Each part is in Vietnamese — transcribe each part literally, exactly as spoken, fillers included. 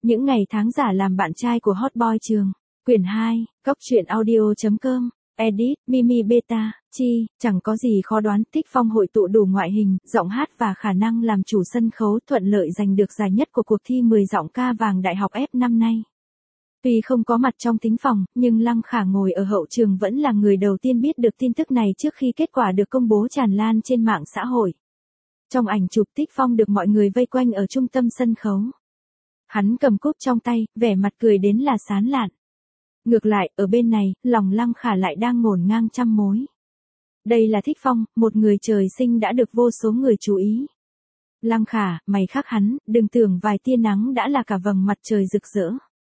Những ngày tháng giả làm bạn trai của hot boy Trường. Quyển hai, góc truyện audio.com, edit, Mimi Beta, chi, chẳng có gì khó đoán. Thích Phong hội tụ đủ ngoại hình, giọng hát và khả năng làm chủ sân khấu, thuận lợi giành được giải nhất của cuộc thi mười giọng ca vàng Đại học F năm nay. Tuy không có mặt trong thính phòng, nhưng Lăng Khả ngồi ở hậu trường vẫn là người đầu tiên biết được tin tức này trước khi kết quả được công bố tràn lan trên mạng xã hội. Trong ảnh chụp, Thích Phong được mọi người vây quanh ở trung tâm sân khấu. Hắn cầm cúp trong tay, vẻ mặt cười đến là sán lạn. Ngược lại, ở bên này, lòng Lăng Khả lại đang ngổn ngang trăm mối. Đây là Thích Phong, một người trời sinh đã được vô số người chú ý. Lăng Khả, mày khác hắn, đừng tưởng vài tia nắng đã là cả vầng mặt trời rực rỡ.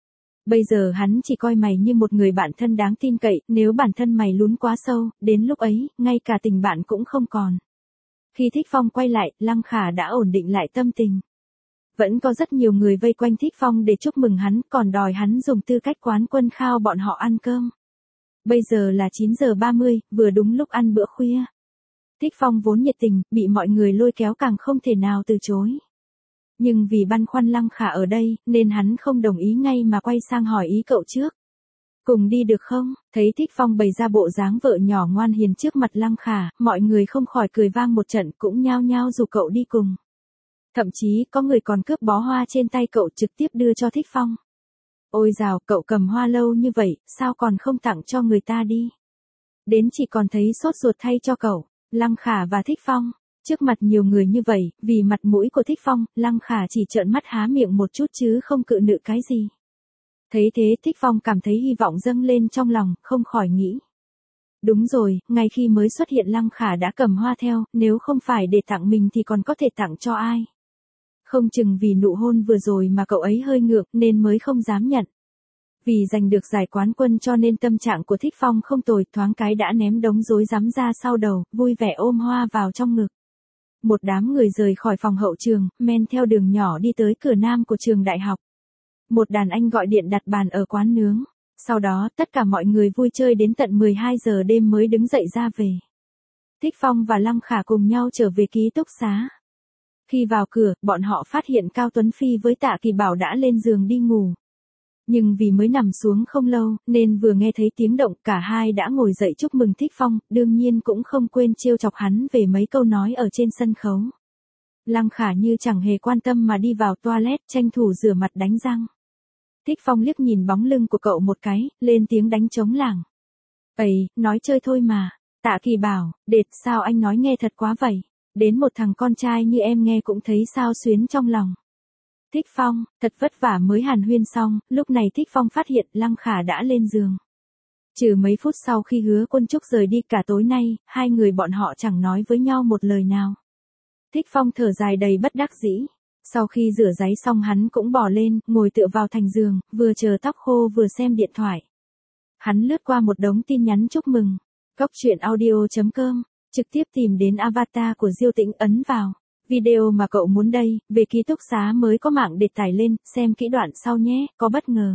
Bây giờ hắn chỉ coi mày như một người bạn thân đáng tin cậy, nếu bản thân mày lún quá sâu, đến lúc ấy, ngay cả tình bạn cũng không còn. Khi Thích Phong quay lại, Lăng Khả đã ổn định lại tâm tình. Vẫn có rất nhiều người vây quanh Thích Phong để chúc mừng hắn, còn đòi hắn dùng tư cách quán quân khao bọn họ ăn cơm. Bây giờ là chín giờ ba mươi, vừa đúng lúc ăn bữa khuya. Thích Phong vốn nhiệt tình, bị mọi người lôi kéo càng không thể nào từ chối. Nhưng vì băn khoăn Lăng Khả ở đây, nên hắn không đồng ý ngay mà quay sang hỏi ý cậu trước. Cùng đi được không? Thấy Thích Phong bày ra bộ dáng vợ nhỏ ngoan hiền trước mặt Lăng Khả, mọi người không khỏi cười vang một trận, cũng nhao nhao rủ cậu đi cùng. Thậm chí có người còn cướp bó hoa trên tay cậu trực tiếp đưa cho Thích Phong. Ôi dào, cậu cầm hoa lâu như vậy, sao còn không tặng cho người ta đi? Đến chỉ còn thấy sốt ruột thay cho cậu. Lăng Khả và Thích Phong. Trước mặt nhiều người như vậy, vì mặt mũi của Thích Phong, Lăng Khả chỉ trợn mắt há miệng một chút chứ không cự nữ cái gì. Thấy thế, Thích Phong cảm thấy hy vọng dâng lên trong lòng, không khỏi nghĩ. Đúng rồi, ngay khi mới xuất hiện Lăng Khả đã cầm hoa theo, nếu không phải để tặng mình thì còn có thể tặng cho ai. Không chừng vì nụ hôn vừa rồi mà cậu ấy hơi ngược nên mới không dám nhận. Vì giành được giải quán quân cho nên tâm trạng của Thích Phong không tồi, thoáng cái đã ném đống rối rắm ra sau đầu, vui vẻ ôm hoa vào trong ngực. Một đám người rời khỏi phòng hậu trường, men theo đường nhỏ đi tới cửa nam của trường đại học. Một đàn anh gọi điện đặt bàn ở quán nướng. Sau đó, tất cả mọi người vui chơi đến tận mười hai giờ đêm mới đứng dậy ra về. Thích Phong và Lăng Khả cùng nhau trở về ký túc xá. Khi vào cửa, bọn họ phát hiện Cao Tuấn Phi với Tạ Kỳ Bảo đã lên giường đi ngủ. Nhưng vì mới nằm xuống không lâu, nên vừa nghe thấy tiếng động, cả hai đã ngồi dậy chúc mừng Thích Phong, đương nhiên cũng không quên trêu chọc hắn về mấy câu nói ở trên sân khấu. Lăng Khả như chẳng hề quan tâm mà đi vào toilet, tranh thủ rửa mặt đánh răng. Thích Phong liếc nhìn bóng lưng của cậu một cái, lên tiếng đánh trống lảng. Ây, nói chơi thôi mà. Tạ Kỳ Bảo, đệt, sao anh nói nghe thật quá vậy? Đến một thằng con trai như em nghe cũng thấy sao xuyến trong lòng. Thích Phong, thật vất vả mới hàn huyên xong, lúc này Thích Phong phát hiện Lăng Khả đã lên giường. Trừ mấy phút sau khi Hứa Quân Trúc rời đi, cả tối nay, hai người bọn họ chẳng nói với nhau một lời nào. Thích Phong thở dài đầy bất đắc dĩ. Sau khi rửa ráy xong hắn cũng bỏ lên, ngồi tựa vào thành giường, vừa chờ tóc khô vừa xem điện thoại. Hắn lướt qua một đống tin nhắn chúc mừng. Góc truyện audio.com, trực tiếp tìm đến avatar của Diêu Tĩnh, ấn vào. Video mà cậu muốn đây, về ký túc xá mới có mạng để tải lên, xem kỹ đoạn sau nhé, có bất ngờ.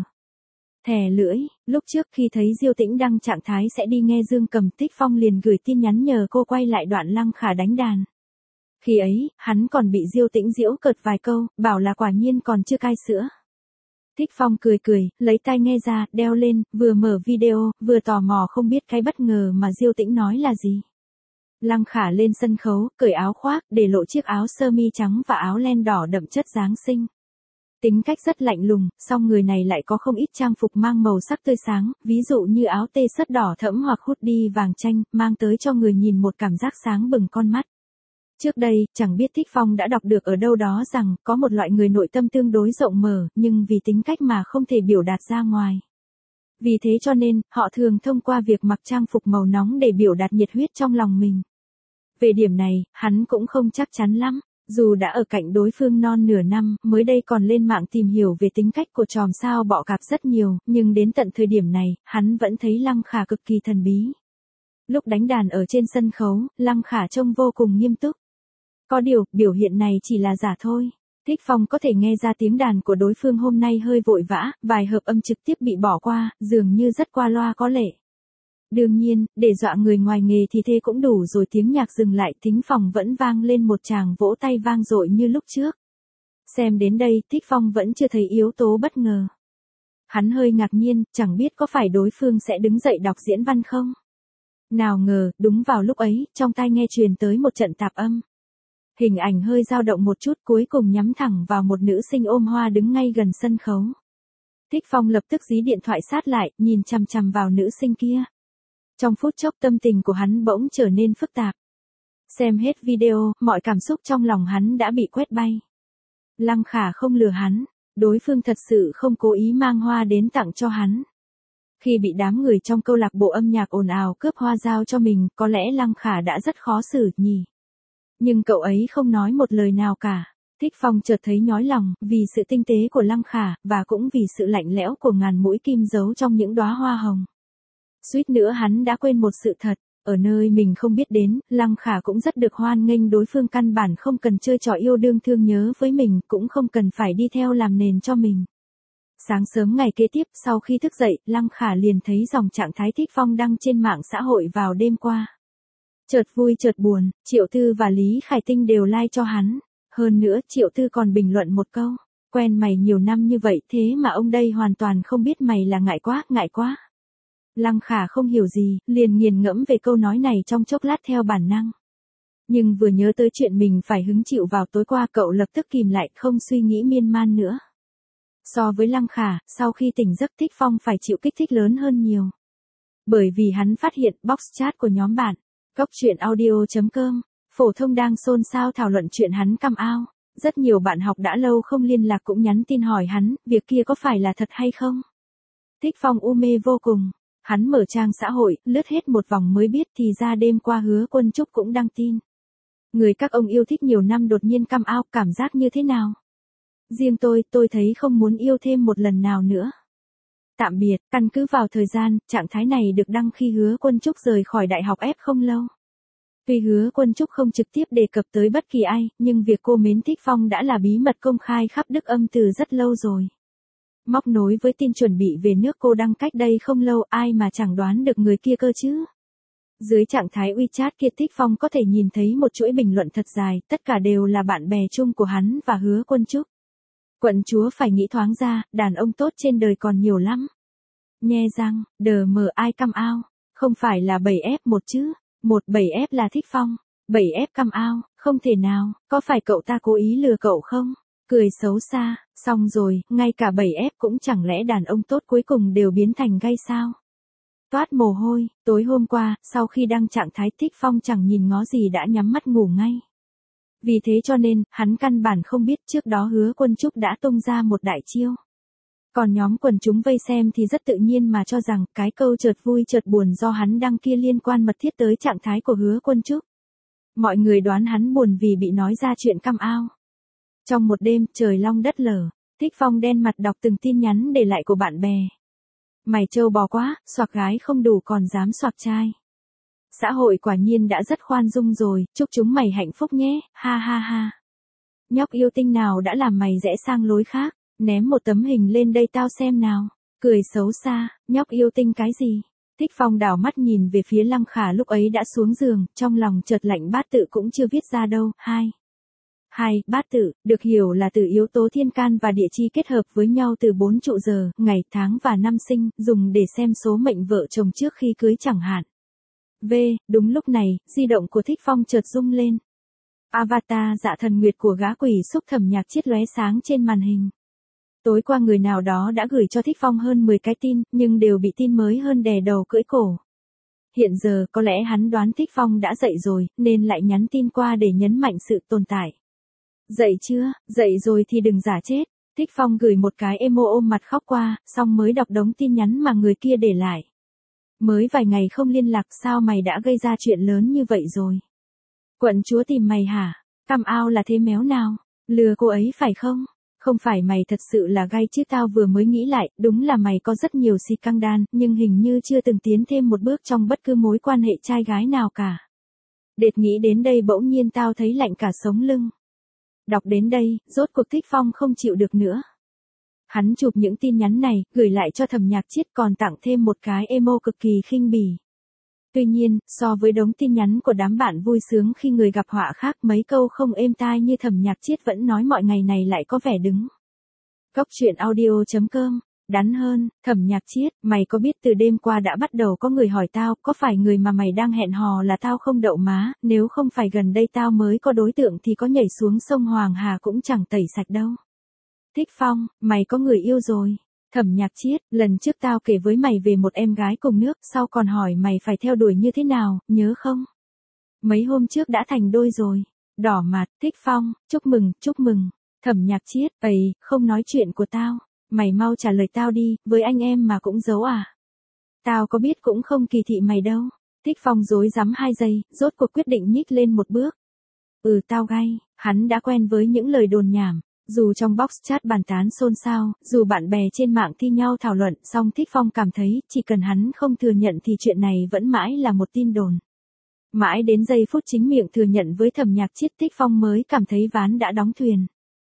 Thè lưỡi, lúc trước khi thấy Diêu Tĩnh đăng trạng thái sẽ đi nghe Dương Cầm, Thích Phong liền gửi tin nhắn nhờ cô quay lại đoạn Lăng Khả đánh đàn. Khi ấy, hắn còn bị Diêu Tĩnh giễu cợt vài câu, bảo là quả nhiên còn chưa cai sữa. Thích Phong cười cười, lấy tai nghe ra, đeo lên, vừa mở video, vừa tò mò không biết cái bất ngờ mà Diêu Tĩnh nói là gì. Lăng Khả lên sân khấu, cởi áo khoác, để lộ chiếc áo sơ mi trắng và áo len đỏ đậm chất Giáng sinh. Tính cách rất lạnh lùng, song người này lại có không ít trang phục mang màu sắc tươi sáng, ví dụ như áo tê sất đỏ thẫm hoặc hoodie vàng chanh, mang tới cho người nhìn một cảm giác sáng bừng con mắt. Trước đây, chẳng biết Thích Phong đã đọc được ở đâu đó rằng, có một loại người nội tâm tương đối rộng mở, nhưng vì tính cách mà không thể biểu đạt ra ngoài. Vì thế cho nên, họ thường thông qua việc mặc trang phục màu nóng để biểu đạt nhiệt huyết trong lòng mình. Về điểm này, hắn cũng không chắc chắn lắm. Dù đã ở cạnh đối phương non nửa năm, mới đây còn lên mạng tìm hiểu về tính cách của chòm sao bọ cạp rất nhiều, nhưng đến tận thời điểm này, hắn vẫn thấy Lăng Khả cực kỳ thần bí. Lúc đánh đàn ở trên sân khấu, Lăng Khả trông vô cùng nghiêm túc. Có điều, biểu hiện này chỉ là giả thôi. Thích Phong có thể nghe ra tiếng đàn của đối phương hôm nay hơi vội vã, vài hợp âm trực tiếp bị bỏ qua, dường như rất qua loa có lệ. Đương nhiên, để dọa người ngoài nghề thì thế cũng đủ rồi, tiếng nhạc dừng lại, thính phòng vẫn vang lên một tràng vỗ tay vang dội như lúc trước. Xem đến đây, Thích Phong vẫn chưa thấy yếu tố bất ngờ. Hắn hơi ngạc nhiên, chẳng biết có phải đối phương sẽ đứng dậy đọc diễn văn không? Nào ngờ, đúng vào lúc ấy, trong tai nghe truyền tới một trận tạp âm. Hình ảnh hơi dao động một chút cuối cùng nhắm thẳng vào một nữ sinh ôm hoa đứng ngay gần sân khấu. Thích Phong lập tức dí điện thoại sát lại, nhìn chằm chằm vào nữ sinh kia. Trong phút chốc tâm tình của hắn bỗng trở nên phức tạp. Xem hết video, mọi cảm xúc trong lòng hắn đã bị quét bay. Lăng Khả không lừa hắn, đối phương thật sự không cố ý mang hoa đến tặng cho hắn. Khi bị đám người trong câu lạc bộ âm nhạc ồn ào cướp hoa giao cho mình, có lẽ Lăng Khả đã rất khó xử nhỉ. Nhưng cậu ấy không nói một lời nào cả. Thích Phong chợt thấy nhói lòng, vì sự tinh tế của Lăng Khả, và cũng vì sự lạnh lẽo của ngàn mũi kim giấu trong những đóa hoa hồng. Suýt nữa hắn đã quên một sự thật, ở nơi mình không biết đến, Lăng Khả cũng rất được hoan nghênh, đối phương căn bản không cần chơi trò yêu đương thương nhớ với mình, cũng không cần phải đi theo làm nền cho mình. Sáng sớm ngày kế tiếp, sau khi thức dậy, Lăng Khả liền thấy dòng trạng thái Thích Phong đăng trên mạng xã hội vào đêm qua. Chợt vui chợt buồn, Triệu Tư và Lý Khải Tinh đều like cho hắn. Hơn nữa, Triệu Tư còn bình luận một câu, quen mày nhiều năm như vậy thế mà ông đây hoàn toàn không biết mày là ngại quá, ngại quá. Lăng Khả không hiểu gì, liền nghiền ngẫm về câu nói này trong chốc lát theo bản năng. Nhưng vừa nhớ tới chuyện mình phải hứng chịu vào tối qua, cậu lập tức kìm lại, không suy nghĩ miên man nữa. So với Lăng Khả, sau khi tỉnh giấc Thích Phong phải chịu kích thích lớn hơn nhiều. Bởi vì hắn phát hiện box chat của nhóm bạn, góc truyện audio chấm com, phổ thông đang xôn xao thảo luận chuyện hắn căm ao. Rất nhiều bạn học đã lâu không liên lạc cũng nhắn tin hỏi hắn, việc kia có phải là thật hay không? Thích Phong u mê vô cùng. Hắn mở trang xã hội, lướt hết một vòng mới biết thì ra đêm qua Hứa Quân Trúc cũng đăng tin. Người các ông yêu thích nhiều năm đột nhiên căm ao, cảm giác như thế nào? Riêng tôi, tôi thấy không muốn yêu thêm một lần nào nữa. Tạm biệt, căn cứ vào thời gian, trạng thái này được đăng khi Hứa Quân Trúc rời khỏi đại học F không lâu. Tuy Hứa Quân Trúc không trực tiếp đề cập tới bất kỳ ai, nhưng việc cô mến Thích Phong đã là bí mật công khai khắp Đức Âm từ rất lâu rồi. Móc nối với tin chuẩn bị về nước cô đăng cách đây không lâu, ai mà chẳng đoán được người kia cơ chứ. Dưới trạng thái WeChat kia Thích Phong có thể nhìn thấy một chuỗi bình luận thật dài, tất cả đều là bạn bè chung của hắn và Hứa Quân Trúc. Quận chúa phải nghĩ thoáng ra, đàn ông tốt trên đời còn nhiều lắm. Nhe răng, đờ mờ ai căm ao, không phải là bảy ép một chứ, một bảy ép là Thích Phong, bảy ép căm ao, không thể nào, có phải cậu ta cố ý lừa cậu không? Cười xấu xa, xong rồi, ngay cả bảy ép cũng chẳng lẽ đàn ông tốt cuối cùng đều biến thành gay sao? Toát mồ hôi, tối hôm qua, sau khi đăng trạng thái Thích Phong chẳng nhìn ngó gì đã nhắm mắt ngủ ngay. Vì thế cho nên, hắn căn bản không biết trước đó Hứa Quân Trúc đã tung ra một đại chiêu. Còn nhóm quần chúng vây xem thì rất tự nhiên mà cho rằng cái câu chợt vui chợt buồn do hắn đăng kia liên quan mật thiết tới trạng thái của Hứa Quân Trúc. Mọi người đoán hắn buồn vì bị nói ra chuyện căm ao. Trong một đêm, trời long đất lở, Thích Phong đen mặt đọc từng tin nhắn để lại của bạn bè. Mày trâu bò quá, xoạc gái không đủ còn dám xoạc trai. Xã hội quả nhiên đã rất khoan dung rồi, chúc chúng mày hạnh phúc nhé, ha ha ha. Nhóc yêu tinh nào đã làm mày rẽ sang lối khác, ném một tấm hình lên đây tao xem nào. Cười xấu xa, nhóc yêu tinh cái gì? Thích Phong đảo mắt nhìn về phía Lăng Khả lúc ấy đã xuống giường, trong lòng chợt lạnh, bát tự cũng chưa viết ra đâu. Hai. Hai, bát tự, được hiểu là từ yếu tố thiên can và địa chi kết hợp với nhau từ bốn trụ giờ, ngày, tháng và năm sinh, dùng để xem số mệnh vợ chồng trước khi cưới chẳng hạn. V, đúng lúc này, di động của Thích Phong chợt rung lên. Avatar Dạ Thần Nguyệt của gã quỷ Xúc Thẩm Nhạc Chiết lóe sáng trên màn hình. Tối qua người nào đó đã gửi cho Thích Phong hơn mười cái tin, nhưng đều bị tin mới hơn đè đầu cưỡi cổ. Hiện giờ có lẽ hắn đoán Thích Phong đã dậy rồi, nên lại nhắn tin qua để nhấn mạnh sự tồn tại. Dậy chưa, dậy rồi thì đừng giả chết. Thích Phong gửi một cái emo ôm mặt khóc qua, xong mới đọc đống tin nhắn mà người kia để lại. Mới vài ngày không liên lạc sao mày đã gây ra chuyện lớn như vậy rồi? Quận chúa tìm mày hả? Căm ao là thế méo nào? Lừa cô ấy phải không? Không phải mày thật sự là gay chứ, tao vừa mới nghĩ lại, đúng là mày có rất nhiều si căng đan, nhưng hình như chưa từng tiến thêm một bước trong bất cứ mối quan hệ trai gái nào cả. Đệt nghĩ đến đây bỗng nhiên tao thấy lạnh cả sống lưng. Đọc đến đây, rốt cuộc Thích Phong không chịu được nữa. Hắn chụp những tin nhắn này, gửi lại cho Thẩm Nhạc Chiết còn tặng thêm một cái emo cực kỳ khinh bỉ. Tuy nhiên, so với đống tin nhắn của đám bạn vui sướng khi người gặp họa khác, mấy câu không êm tai như Thẩm Nhạc Chiết vẫn nói mọi ngày này lại có vẻ đứng. Cốc truyện audio chấm com. Đắn hơn, Thẩm Nhạc Chiết, mày có biết từ đêm qua đã bắt đầu có người hỏi tao, có phải người mà mày đang hẹn hò là tao không đậu má, nếu không phải gần đây tao mới có đối tượng thì có nhảy xuống sông Hoàng Hà cũng chẳng tẩy sạch đâu. Thích Phong, mày có người yêu rồi. Thẩm Nhạc Chiết, lần trước tao kể với mày về một em gái cùng nước, sau còn hỏi mày phải theo đuổi như thế nào, nhớ không? Mấy hôm trước đã thành đôi rồi. Đỏ mặt, Thích Phong, chúc mừng, chúc mừng. Thẩm Nhạc Chiết, ầy, không nói chuyện của tao. Mày mau trả lời tao đi, với anh em mà cũng giấu à? Tao có biết cũng không kỳ thị mày đâu. Thích Phong rối rắm hai giây, rốt cuộc quyết định nhích lên một bước. Ừ tao gay, hắn đã quen với những lời đồn nhảm. Dù trong box chat bàn tán xôn xao, dù bạn bè trên mạng thi nhau thảo luận, song Thích Phong cảm thấy, chỉ cần hắn không thừa nhận thì chuyện này vẫn mãi là một tin đồn. Mãi đến giây phút chính miệng thừa nhận với Thẩm Nhạc Chiết, Thích Phong mới cảm thấy ván đã đóng thuyền.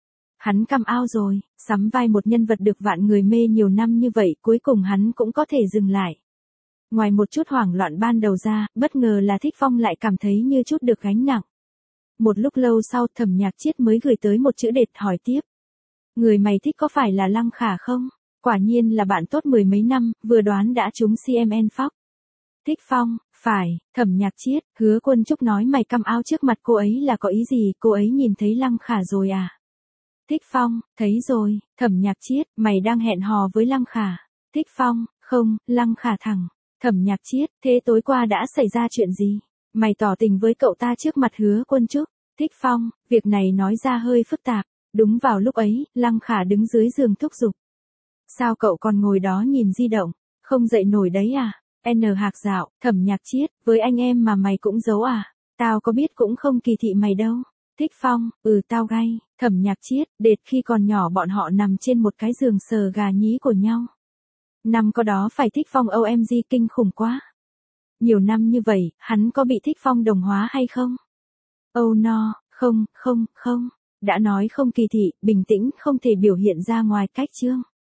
Hắn come out rồi, sắm vai một nhân vật được vạn người mê nhiều năm như vậy, cuối cùng hắn cũng có thể dừng lại. Ngoài một chút hoảng loạn ban đầu ra, bất ngờ là Thích Phong lại cảm thấy như chút được gánh nặng. Một lúc lâu sau, Thẩm Nhạc Chiết mới gửi tới một chữ đệt hỏi tiếp. Người mày thích có phải là Lăng Khả không? Quả nhiên là bạn tốt mười mấy năm, vừa đoán đã trúng xê em en Fox. Thích Phong, phải, Thẩm Nhạc Chiết, Hứa Quân Trúc nói mày come out trước mặt cô ấy là có ý gì, cô ấy nhìn thấy Lăng Khả rồi à? Thích Phong, thấy rồi. Thẩm Nhạc Chiết, mày đang hẹn hò với Lăng Khả. Thích Phong, không, Lăng Khả thẳng. Thẩm Nhạc Chiết, thế tối qua đã xảy ra chuyện gì? Mày tỏ tình với cậu ta trước mặt Hứa Quân Trúc. Thích Phong, việc này nói ra hơi phức tạp. Đúng vào lúc ấy, Lăng Khả đứng dưới giường thúc giục. Sao cậu còn ngồi đó nhìn di động, không dậy nổi đấy à? N Hạc Dạo, Thẩm Nhạc Chiết, với anh em mà mày cũng giấu à? Tao có biết cũng không kỳ thị mày đâu. Thích Phong, ừ tao gay. Thẩm Nhạc Chiết, đệt khi còn nhỏ bọn họ nằm trên một cái giường sờ gà nhí của nhau. Năm có đó phải Thích Phong o em giê kinh khủng quá. Nhiều năm như vậy, hắn có bị Thích Phong đồng hóa hay không? Oh no, không, không, không. Đã nói không kỳ thị, bình tĩnh không thể biểu hiện ra ngoài cách chương.